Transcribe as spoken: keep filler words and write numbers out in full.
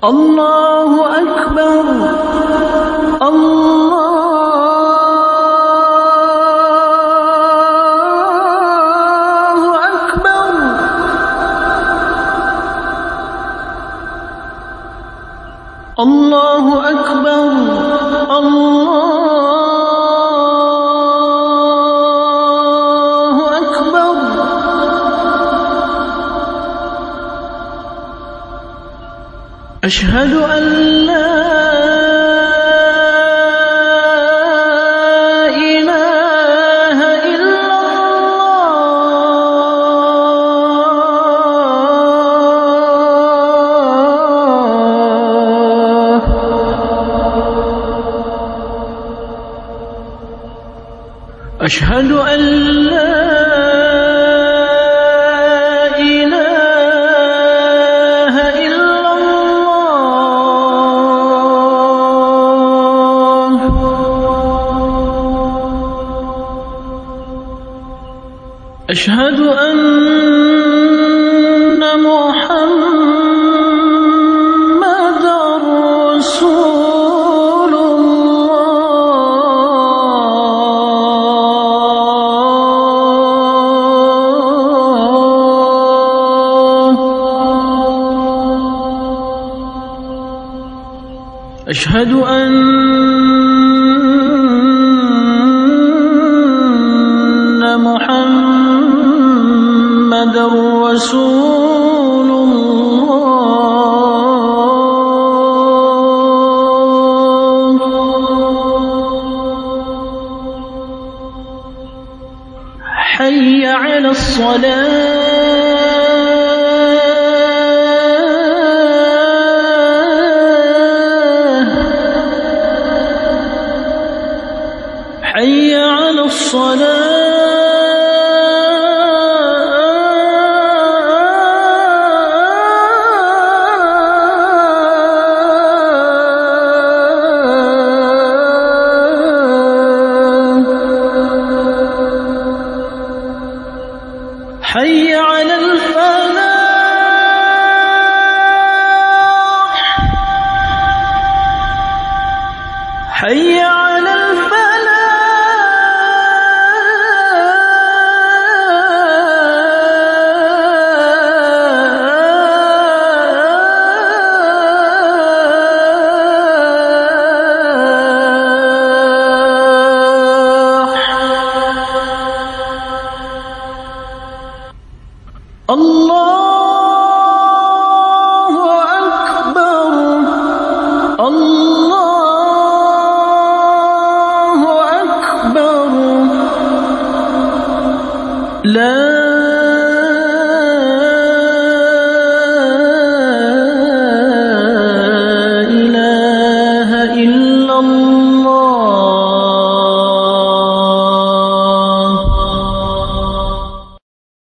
الله أكبر الله أكبر الله أكبر الله أكبر أشهد أن لا إله إلا الله أشهد أن لا أشهد أن محمدًا رسول الله أشهد أن محمد رسول الله حي على الصلاة حي على الصلاة حي على الفلاح حي على الله أكبر الله أكبر لا إله إلا الله